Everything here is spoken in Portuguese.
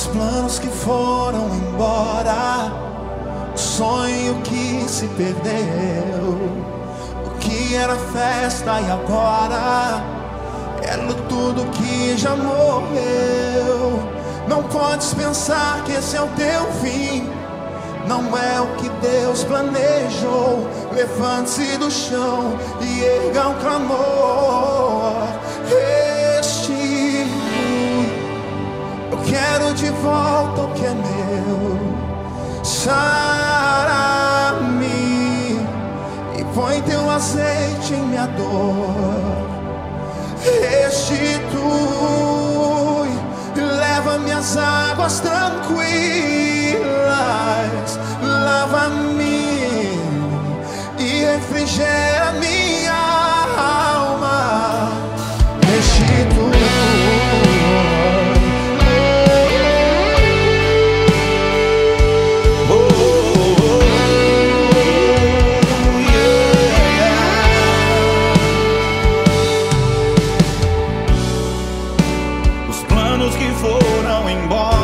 Os planos que foram embora, o sonho que se perdeu, o que era festa e agora é tudo que já morreu. Não podes pensar que esse é o teu fim, não é o que Deus planejou. Levante-se do chão e erga um clamor. Restitui, eu quero de volta o que é meu. Sara-me e põe teu azeite em minha dor. Restitui, leva minhas águas tranquilas, lava-me e refrigera minha alma. Restitui. Que foram embora,